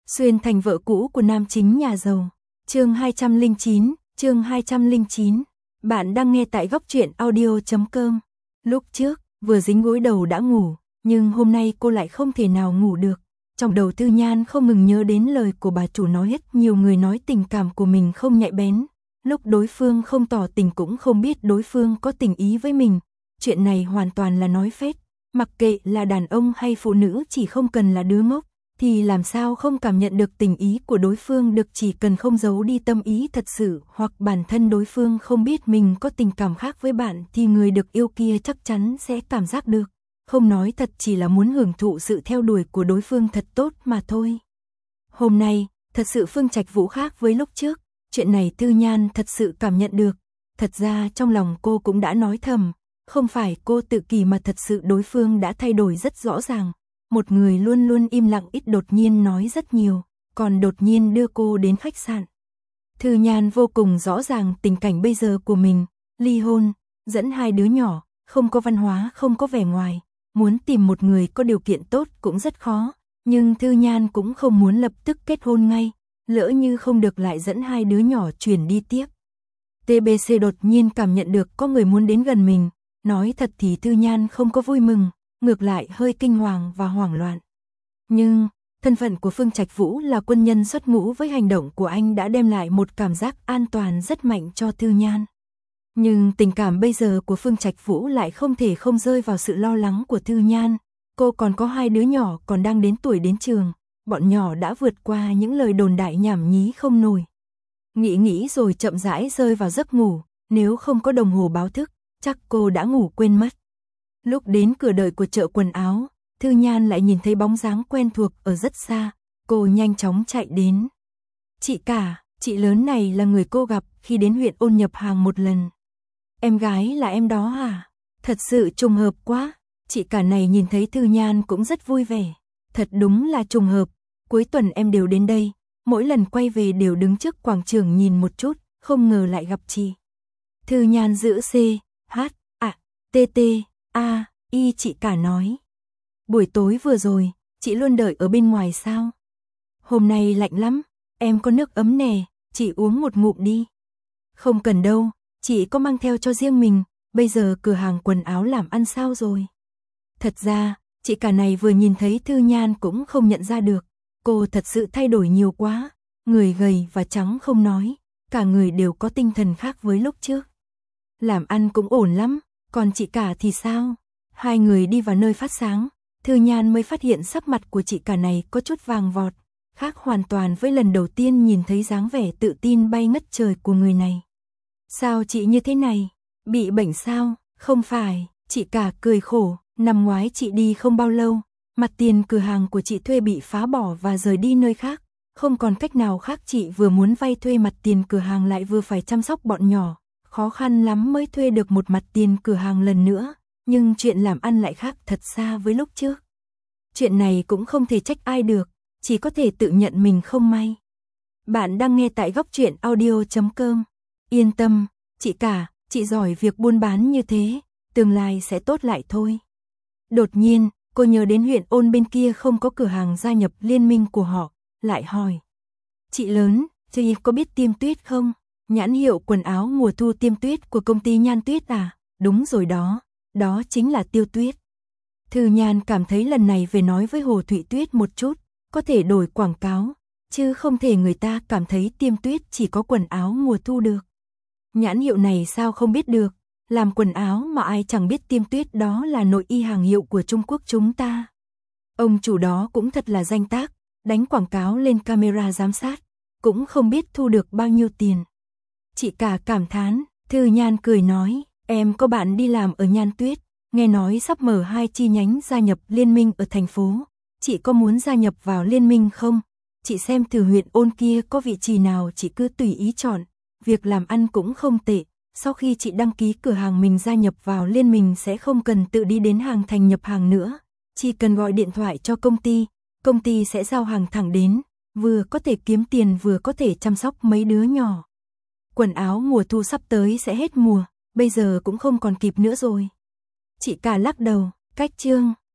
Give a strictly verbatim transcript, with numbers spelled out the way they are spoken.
Xuyên thành vợ cũ của nam chính nhà giàu. Chương hai trăm lẻ chín, chương hai trăm lẻ chín. Bạn đang nghe tại góc truyện audio chấm com. Lúc trước, vừa dính gối đầu đã ngủ, nhưng hôm nay cô lại không thể nào ngủ được. Trong đầu Tư Nhan không ngừng nhớ đến lời của bà chủ nói hết nhiều người nói tình cảm của mình không nhạy bén. Lúc đối phương không tỏ tình cũng không biết đối phương có tình ý với mình. Chuyện này hoàn toàn là nói phét. Mặc kệ là đàn ông hay phụ nữ, chỉ không cần là đứa ngốc thì làm sao không cảm nhận được tình ý của đối phương được, chỉ cần không giấu đi tâm ý thật sự, hoặc bản thân đối phương không biết mình có tình cảm khác với bạn thì người được yêu kia chắc chắn sẽ cảm giác được. Không nói thật, chỉ là muốn hưởng thụ sự theo đuổi của đối phương thật tốt mà thôi. Hôm nay, thật sự Phương Trạch Vũ khác với lúc trước, chuyện này Tư Nhan thật sự cảm nhận được. Thật ra trong lòng cô cũng đã nói thầm, không phải cô tự kỷ mà thật sự đối phương đã thay đổi rất rõ ràng. Một người luôn luôn im lặng ít đột nhiên nói rất nhiều, còn đột nhiên đưa cô đến khách sạn. Tư Nhan vô cùng rõ ràng tình cảnh bây giờ của mình, ly hôn, dẫn hai đứa nhỏ, không có văn hóa, không có vẻ ngoài, muốn tìm một người có điều kiện tốt cũng rất khó, nhưng Tư Nhan cũng không muốn lập tức kết hôn ngay, lỡ như không được lại dẫn hai đứa nhỏ chuyển đi tiếp. tê bê xê đột nhiên cảm nhận được có người muốn đến gần mình, nói thật thì Tư Nhan không có vui mừng, ngược lại hơi kinh hoàng và hoảng loạn. Nhưng, thân phận của Phương Trạch Vũ là quân nhân xuất ngũ, với hành động của anh đã đem lại một cảm giác an toàn rất mạnh cho Tư Nhan. Nhưng tình cảm bây giờ của Phương Trạch Vũ lại không thể không rơi vào sự lo lắng của Tư Nhan. Cô còn có hai đứa nhỏ còn đang đến tuổi đến trường, bọn nhỏ đã vượt qua những lời đồn đại nhảm nhí không nổi. Nghĩ nghĩ rồi chậm rãi rơi vào giấc ngủ, nếu không có đồng hồ báo thức, chắc cô đã ngủ quên mất. Lúc đến cửa đợi của chợ quần áo, Tư Nhan lại nhìn thấy bóng dáng quen thuộc ở rất xa, cô nhanh chóng chạy đến. Chị cả, chị lớn này là người cô gặp khi đến huyện Ôn nhập hàng một lần. Em gái là em đó à? Thật sự trùng hợp quá. Chị cả này nhìn thấy Tư Nhan cũng rất vui vẻ. Thật đúng là trùng hợp, cuối tuần em đều đến đây, mỗi lần quay về đều đứng trước quảng trường nhìn một chút, không ngờ lại gặp chị. Tư Nhan giữ C, H, A, T, T, A, Y. Chị cả nói. Buổi tối vừa rồi, chị luôn đợi ở bên ngoài sao? Hôm nay lạnh lắm, em có nước ấm nè, chị uống một ngụm đi. Không cần đâu, chị có mang theo cho riêng mình, bây giờ cửa hàng quần áo làm ăn sao rồi? Thật ra, chị cả này vừa nhìn thấy Tư Nhan cũng không nhận ra được, cô thật sự thay đổi nhiều quá, người gầy và trắng không nói, cả người đều có tinh thần khác với lúc trước. Làm ăn cũng ổn lắm, còn chị cả thì sao? Hai người đi vào nơi phát sáng, Tư Nhan mới phát hiện sắc mặt của chị cả này có chút vàng vọt, khác hoàn toàn với lần đầu tiên nhìn thấy dáng vẻ tự tin bay ngất trời của người này. Sao chị như thế này? Bị bệnh sao? Không phải, chị cả cười khổ, năm ngoái chị đi không bao lâu, mặt tiền cửa hàng của chị thuê bị phá bỏ và rời đi nơi khác, không còn cách nào khác, chị vừa muốn vay thuê mặt tiền cửa hàng lại vừa phải chăm sóc bọn nhỏ, khó khăn lắm mới thuê được một mặt tiền cửa hàng lần nữa, nhưng chuyện làm ăn lại khác thật xa với lúc trước. Chuyện này cũng không thể trách ai được, chỉ có thể tự nhận mình không may. Bạn đang nghe tại góc truyện audio chấm com. Yên tâm, chị cả, chị giỏi việc buôn bán như thế, tương lai sẽ tốt lại thôi. Đột nhiên, cô nhớ đến huyện Ôn bên kia không có cửa hàng gia nhập liên minh của họ, lại hỏi. Chị lớn, chị có biết Tiêm Tuyết không? Nhãn hiệu quần áo mùa thu Tiêm Tuyết của công ty Nhan Tuyết à? Đúng rồi đó, đó chính là Tiêu Tuyết. Tư Nhan cảm thấy lần này về nói với Hồ Thụy Tuyết một chút, có thể đổi quảng cáo, chứ không thể người ta cảm thấy Tiêm Tuyết chỉ có quần áo mùa thu được. Nhãn hiệu này sao không biết được, làm quần áo mà ai chẳng biết Tiêm Tuyết đó là nội y hàng hiệu của Trung Quốc chúng ta. Ông chủ đó cũng thật là danh tác, đánh quảng cáo lên camera giám sát, cũng không biết thu được bao nhiêu tiền. Chị cả cảm thán, Tư Nhan cười nói, em có bạn đi làm ở Nhan Tuyết, nghe nói sắp mở hai chi nhánh gia nhập liên minh ở thành phố, chị có muốn gia nhập vào liên minh không? Chị xem từ huyện Ôn kia có vị trí nào chị cứ tùy ý chọn, việc làm ăn cũng không tệ, sau khi chị đăng ký cửa hàng mình gia nhập vào liên minh sẽ không cần tự đi đến hàng thành nhập hàng nữa, chỉ cần gọi điện thoại cho công ty, công ty sẽ giao hàng thẳng đến, vừa có thể kiếm tiền vừa có thể chăm sóc mấy đứa nhỏ. Quần áo mùa thu sắp tới sẽ hết mùa, bây giờ cũng không còn kịp nữa rồi. Chị cả lắc đầu, cách chương.